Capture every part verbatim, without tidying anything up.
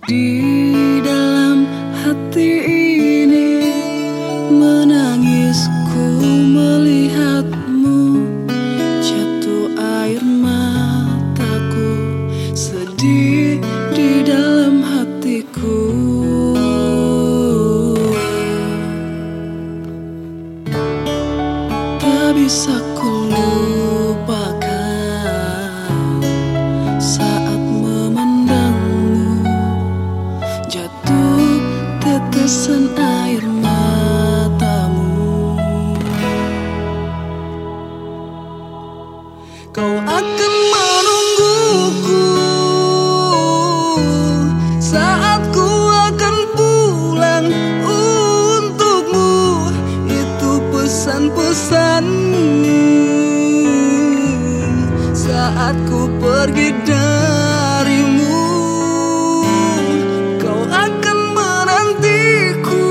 Di dalam hati ini menangisku melihatmu, jatuh air mataku, sedih di dalam hatiku. Tak bisa ku lupakan saat memandangmu, jatuh tetesan air matamu. Kau akan menungguku saat ku akan pulang untukmu. Itu pesan-pesanmu saat ku pergi darimu. Kau akan menantiku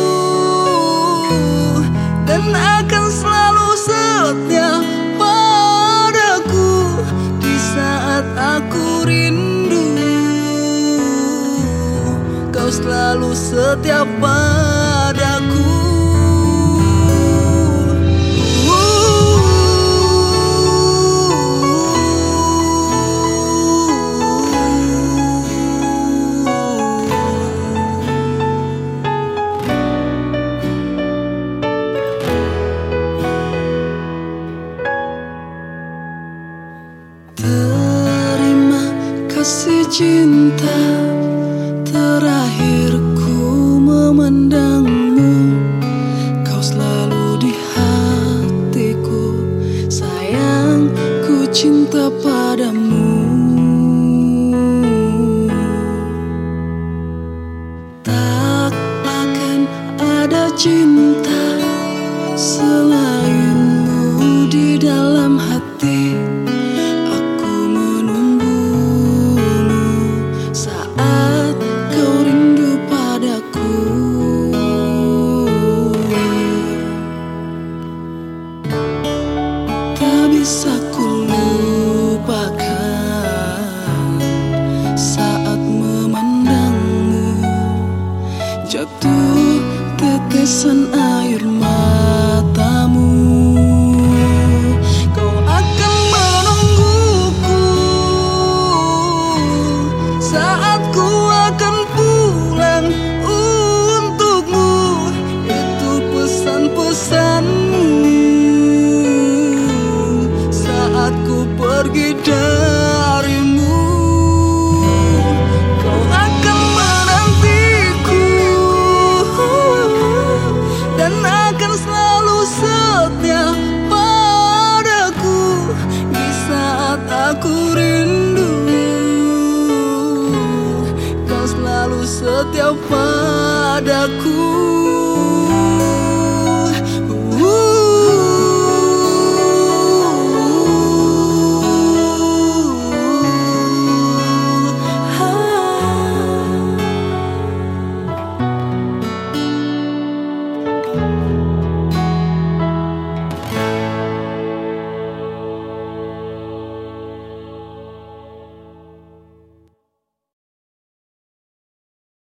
dan akan selalu setia padaku di saat aku rindu. Kau selalu setia padaku. Terima kasih cinta, terakhirku memandangmu. Kau selalu di hatiku, sayang, ku cinta padamu. Tak akan ada cinta selainmu di dalam hati. Bisa ku lupakan saat memandangmu, jatuh tetesan air matamu. Kau akan menungguku saat ku akan pulang untukmu. Itu pesan-pesanmu saat ku pergi darimu. Kau akan menantiku dan akan selalu setia padaku di saat aku rindu. Kau selalu setia padaku.